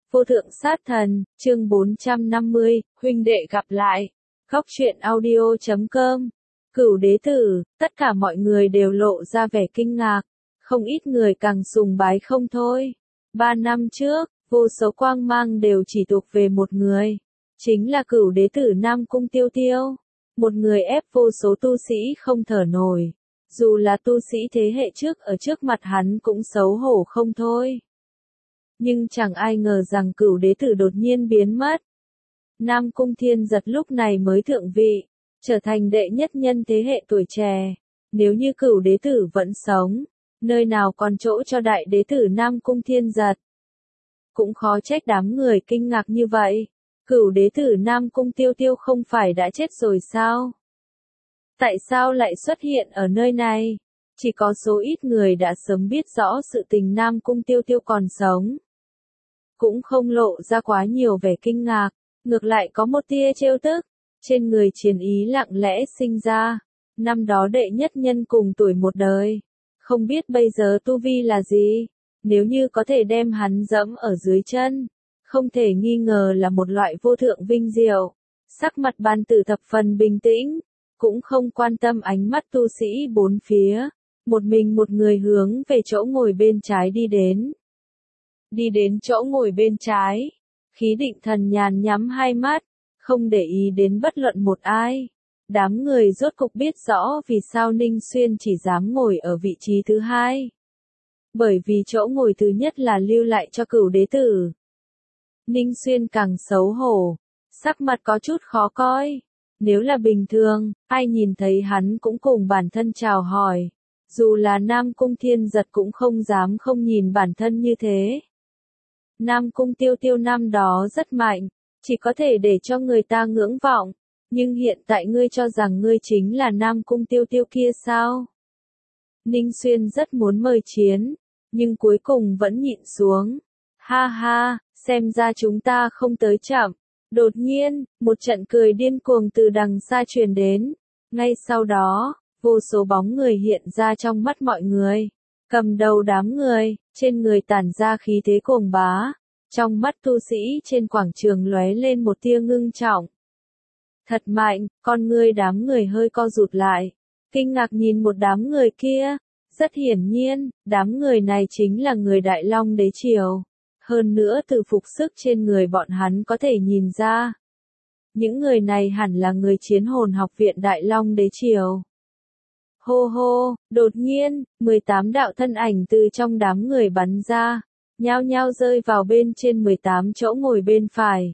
Vô thượng sát thần, chương 450, huynh đệ gặp lại. Góc truyện audio.com. Cửu đế tử, tất cả mọi người đều lộ ra vẻ kinh ngạc, không ít người càng sùng bái không thôi. 3 năm trước, vô số quang mang đều chỉ thuộc về một người, chính là cửu đế tử Nam Cung Tiêu Tiêu. Một người ép vô số tu sĩ không thở nổi, dù là tu sĩ thế hệ trước ở trước mặt hắn cũng xấu hổ không thôi. Nhưng chẳng ai ngờ rằng cửu đế tử đột nhiên biến mất. Nam Cung Thiên Giật lúc này mới thượng vị, trở thành đệ nhất nhân thế hệ tuổi trẻ. Nếu như cửu đế tử vẫn sống, nơi nào còn chỗ cho đại đế tử Nam Cung Thiên Giật. Cũng khó trách đám người kinh ngạc như vậy. Cửu đế tử Nam Cung Tiêu Tiêu không phải đã chết rồi sao? Tại sao lại xuất hiện ở nơi này? Chỉ có số ít người đã sớm biết rõ sự tình Nam Cung Tiêu Tiêu còn sống. Cũng không lộ ra quá nhiều vẻ kinh ngạc, ngược lại có một tia trêu tức, trên người chiến ý lặng lẽ sinh ra. Năm đó đệ nhất nhân cùng tuổi một đời, không biết bây giờ tu vi là gì, nếu như có thể đem hắn dẫm ở dưới chân, không thể nghi ngờ là một loại vô thượng vinh diệu. Sắc mặt Ban Tử thập phần bình tĩnh, cũng không quan tâm ánh mắt tu sĩ bốn phía, một mình một người hướng về chỗ ngồi bên trái đi đến. Đi đến chỗ ngồi bên trái, khí định thần nhàn nhắm hai mắt, không để ý đến bất luận một ai. Đám người rốt cục biết rõ vì sao Ninh Xuyên chỉ dám ngồi ở vị trí thứ hai. Bởi vì chỗ ngồi thứ nhất là lưu lại cho cửu đế tử. Ninh Xuyên càng xấu hổ, sắc mặt có chút khó coi. Nếu là bình thường, ai nhìn thấy hắn cũng cùng bản thân chào hỏi. Dù là Nam Cung Thiên Giật cũng không dám không nhìn bản thân như thế. Nam Cung Tiêu Tiêu năm đó rất mạnh, chỉ có thể để cho người ta ngưỡng vọng. Nhưng hiện tại ngươi cho rằng ngươi chính là Nam Cung Tiêu Tiêu kia sao? Ninh Xuyên rất muốn mời chiến, nhưng cuối cùng vẫn nhịn xuống. Ha ha, xem ra chúng ta không tới chậm. Đột nhiên, một trận cười điên cuồng từ đằng xa truyền đến. Ngay sau đó, vô số bóng người hiện ra trong mắt mọi người. Cầm đầu đám người, trên người tản ra khí thế cuồng bá. Trong mắt tu sĩ trên quảng trường lóe lên một tia ngưng trọng. Thật mạnh, con ngươi đám người hơi co rụt lại. Kinh ngạc nhìn một đám người kia. Rất hiển nhiên, đám người này chính là người Đại Long Đế Triều. Hơn nữa từ phục sức trên người bọn hắn có thể nhìn ra. Những người này hẳn là người Chiến Hồn Học viện Đại Long Đế Triều. Hô hô, đột nhiên, 18 đạo thân ảnh từ trong đám người bắn ra, nhao nhao rơi vào bên trên 18 chỗ ngồi bên phải.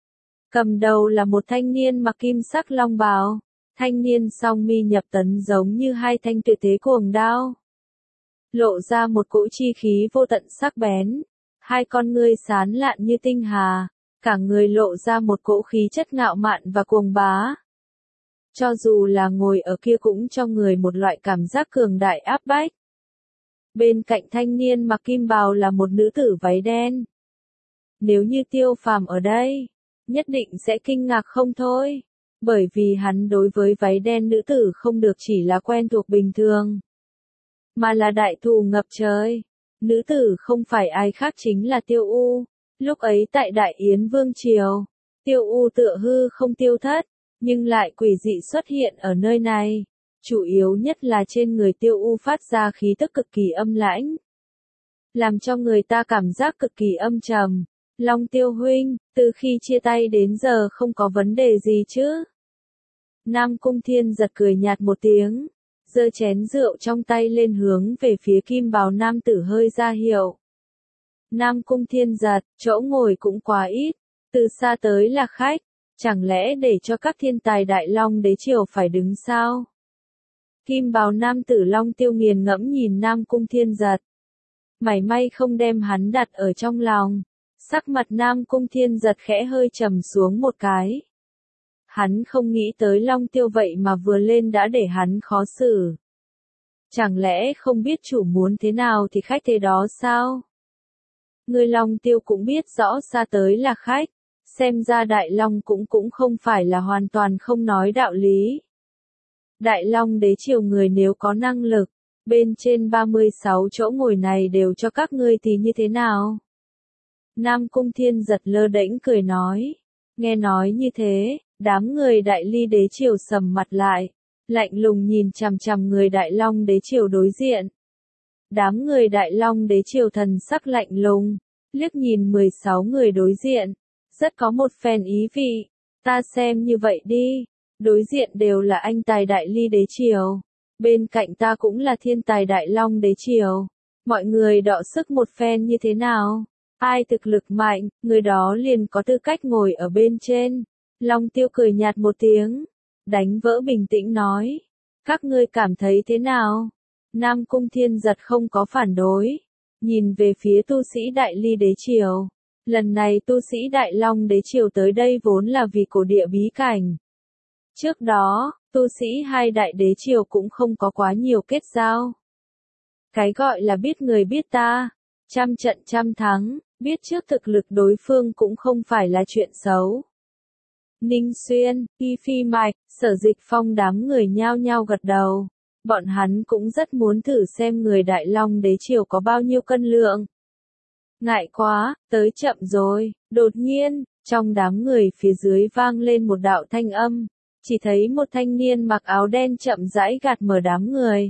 Cầm đầu là một thanh niên mặc kim sắc long bào, thanh niên song mi nhập tấn giống như hai thanh tuyệt thế cuồng đao. Lộ ra một cỗ chi khí vô tận sắc bén, hai con ngươi sáng lạn như tinh hà, cả người lộ ra một cỗ khí chất ngạo mạn và cuồng bá. Cho dù là ngồi ở kia cũng cho người một loại cảm giác cường đại áp bách. Bên cạnh thanh niên mặc kim bào là một nữ tử váy đen. Nếu như Tiêu Phàm ở đây, nhất định sẽ kinh ngạc không thôi, bởi vì hắn đối với váy đen nữ tử không được chỉ là quen thuộc bình thường, mà là đại thù ngập trời. Nữ tử không phải ai khác chính là Tiêu U. Lúc ấy tại Đại Yến Vương Triều, Tiêu U tựa hư không tiêu thất, nhưng lại quỷ dị xuất hiện ở nơi này. Chủ yếu nhất là trên người Tiêu U phát ra khí tức cực kỳ âm lãnh, làm cho người ta cảm giác cực kỳ âm trầm. Long Tiêu huynh, từ khi chia tay đến giờ không có vấn đề gì chứ? Nam Cung Thiên Giật cười nhạt một tiếng, giơ chén rượu trong tay lên hướng về phía kim bào nam tử hơi ra hiệu. Nam Cung Thiên Giật, chỗ ngồi cũng quá ít, từ xa tới là khách, chẳng lẽ để cho các thiên tài Đại Long Đế Triều phải đứng sao? Kim bào nam tử Long Tiêu nghiền ngẫm nhìn Nam Cung Thiên Giật, mảy may không đem hắn đặt ở trong lòng. Sắc mặt Nam Cung Thiên Giật khẽ hơi trầm xuống một cái. Hắn không nghĩ tới Long Tiêu vậy mà vừa lên đã để hắn khó xử. Chẳng lẽ không biết chủ muốn thế nào thì khách thế đó sao? Người Long Tiêu cũng biết rõ xa tới là khách, xem ra Đại Long cũng không phải là hoàn toàn không nói đạo lý. Đại Long Đế Triều người nếu có năng lực, bên trên 36 chỗ ngồi này đều cho các ngươi thì như thế nào? Nam Cung Thiên Giật lơ đễnh cười nói. Nghe nói như thế, đám người Đại Ly đế triều sầm mặt lại, lạnh lùng nhìn chằm chằm người Đại Long đế triều đối diện. Đám người Đại Long đế triều thần sắc lạnh lùng, liếc nhìn 16 người đối diện, rất có một phen ý vị. Ta xem như vậy đi, đối diện đều là anh tài Đại Ly đế triều, bên cạnh ta cũng là thiên tài Đại Long đế triều. Mọi người đọ sức một phen như thế nào? Ai thực lực mạnh, người đó liền có tư cách ngồi ở bên trên. Long Tiêu cười nhạt một tiếng, đánh vỡ bình tĩnh nói. Các ngươi cảm thấy thế nào? Nam Cung Thiên Giật không có phản đối, nhìn về phía tu sĩ Đại Ly đế triều. Lần này tu sĩ Đại Long đế triều tới đây vốn là vì cổ địa bí cảnh. Trước đó, tu sĩ hai đại đế triều cũng không có quá nhiều kết giao. Cái gọi là biết người biết ta, trăm trận trăm thắng, biết trước thực lực đối phương cũng không phải là chuyện xấu. Ninh Xuyên, Y Phi Mạch, Sở Dịch Phong đám người nhao nhao gật đầu. Bọn hắn cũng rất muốn thử xem người Đại Long đế triều có bao nhiêu cân lượng. Ngại quá, tới chậm rồi. Đột nhiên, trong đám người phía dưới vang lên một đạo thanh âm. Chỉ thấy một thanh niên mặc áo đen chậm rãi gạt mở đám người.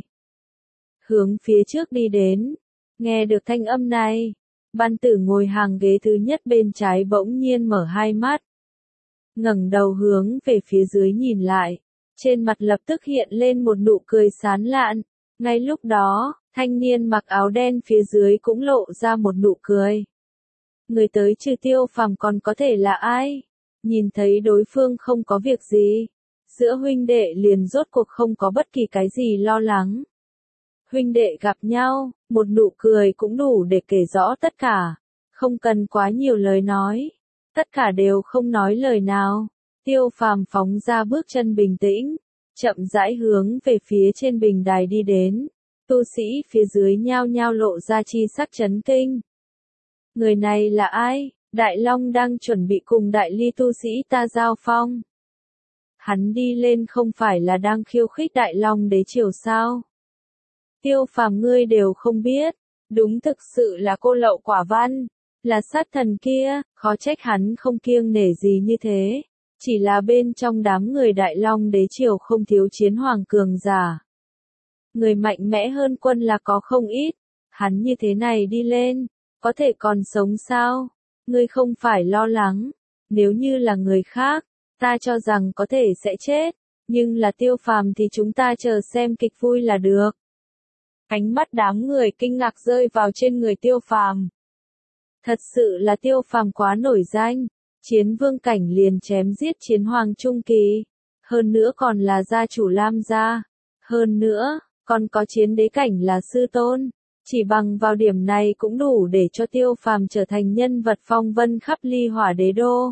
Hướng phía trước đi đến. Nghe được thanh âm này, Ban Tử ngồi hàng ghế thứ nhất bên trái bỗng nhiên mở hai mắt. Ngẩng đầu hướng về phía dưới nhìn lại. Trên mặt lập tức hiện lên một nụ cười sán lạn. Ngay lúc đó, thanh niên mặc áo đen phía dưới cũng lộ ra một nụ cười. Người tới trừ Tiêu Phàm còn có thể là ai? Nhìn thấy đối phương không có việc gì, giữa huynh đệ liền rốt cuộc không có bất kỳ cái gì lo lắng. Huynh đệ gặp nhau, một nụ cười cũng đủ để kể rõ tất cả. Không cần quá nhiều lời nói. Tất cả đều không nói lời nào. Tiêu Phàm phóng ra bước chân bình tĩnh, chậm rãi hướng về phía trên bình đài đi đến. Tu sĩ phía dưới nhao nhao lộ ra chi sắc chấn kinh. Người này là ai? Đại Long đang chuẩn bị cùng Đại Ly tu sĩ ta giao phong. Hắn đi lên không phải là đang khiêu khích Đại Long đế triều sao? Tiêu Phàm ngươi đều không biết, đúng thực sự là cô lậu quả văn, là sát thần kia, khó trách hắn không kiêng nể gì như thế. Chỉ là bên trong đám người Đại Long đế triều không thiếu chiến hoàng cường giả. Người mạnh mẽ hơn quân là có không ít, hắn như thế này đi lên, có thể còn sống sao? Ngươi không phải lo lắng, nếu như là người khác, ta cho rằng có thể sẽ chết, nhưng là Tiêu Phàm thì chúng ta chờ xem kịch vui là được. Ánh mắt đám người kinh ngạc rơi vào trên người Tiêu Phàm. Thật sự là Tiêu Phàm quá nổi danh, chiến vương cảnh liền chém giết chiến hoàng trung kỳ, hơn nữa còn là gia chủ Lam gia, hơn nữa, còn có chiến đế cảnh là sư tôn, chỉ bằng vào điểm này cũng đủ để cho Tiêu Phàm trở thành nhân vật phong vân khắp Ly Hỏa Đế đô.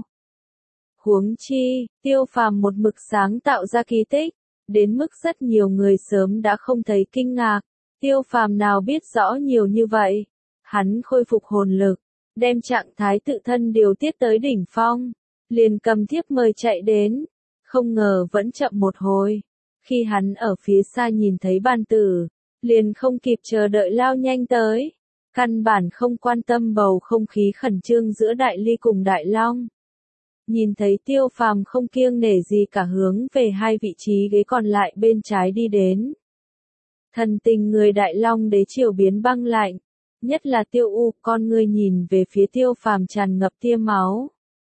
Huống chi, Tiêu Phàm một mực sáng tạo ra kỳ tích, đến mức rất nhiều người sớm đã không thấy kinh ngạc. Tiêu Phàm nào biết rõ nhiều như vậy, hắn khôi phục hồn lực, đem trạng thái tự thân điều tiết tới đỉnh phong, liền cầm thiếp mời chạy đến, không ngờ vẫn chậm một hồi. Khi hắn ở phía xa nhìn thấy Ban Tử, liền không kịp chờ đợi lao nhanh tới, căn bản không quan tâm bầu không khí khẩn trương giữa Đại Ly cùng Đại Long. Nhìn thấy Tiêu Phàm không kiêng nể gì cả hướng về hai vị trí ghế còn lại bên trái đi đến. Thần tình người Đại Long đế triều biến băng lạnh, nhất là Tiêu U, con ngươi nhìn về phía Tiêu Phàm tràn ngập tia máu.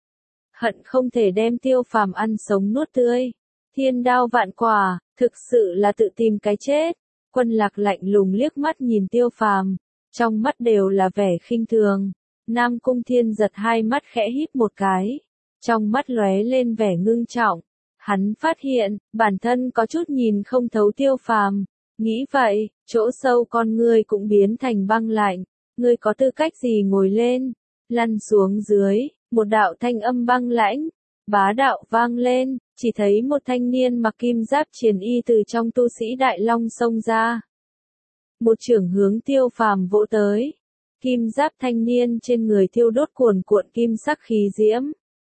Hận không thể đem Tiêu Phàm ăn sống nuốt tươi. Thiên đao vạn quả, thực sự là tự tìm cái chết. Quân Lạc lạnh lùng liếc mắt nhìn Tiêu Phàm, trong mắt đều là vẻ khinh thường. Nam Cung Thiên Giật hai mắt khẽ híp một cái, trong mắt lóe lên vẻ ngưng trọng. Hắn phát hiện, bản thân có chút nhìn không thấu Tiêu Phàm. Nghĩ vậy, chỗ sâu con ngươi cũng biến thành băng lạnh. Ngươi có tư cách gì ngồi lên? Lăn xuống dưới, một đạo thanh âm băng lãnh, bá đạo vang lên, chỉ thấy một thanh niên mặc kim giáp triền y từ trong tu sĩ Đại Long xông ra. Một chưởng hướng Tiêu Phàm vỗ tới. Kim giáp thanh niên trên người thiêu đốt cuồn cuộn kim sắc khí diễm.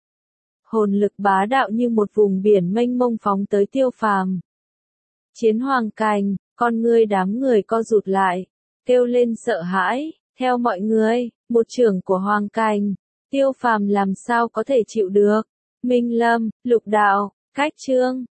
Hồn lực bá đạo như một vùng biển mênh mông phóng tới Tiêu Phàm. Chiến hoàng cành, con ngươi đám người co rụt lại, kêu lên sợ hãi. Theo mọi người, một chưởng của hoàng cành, Tiêu Phàm làm sao có thể chịu được. Minh Lâm, Lục Đạo, Khách Trương,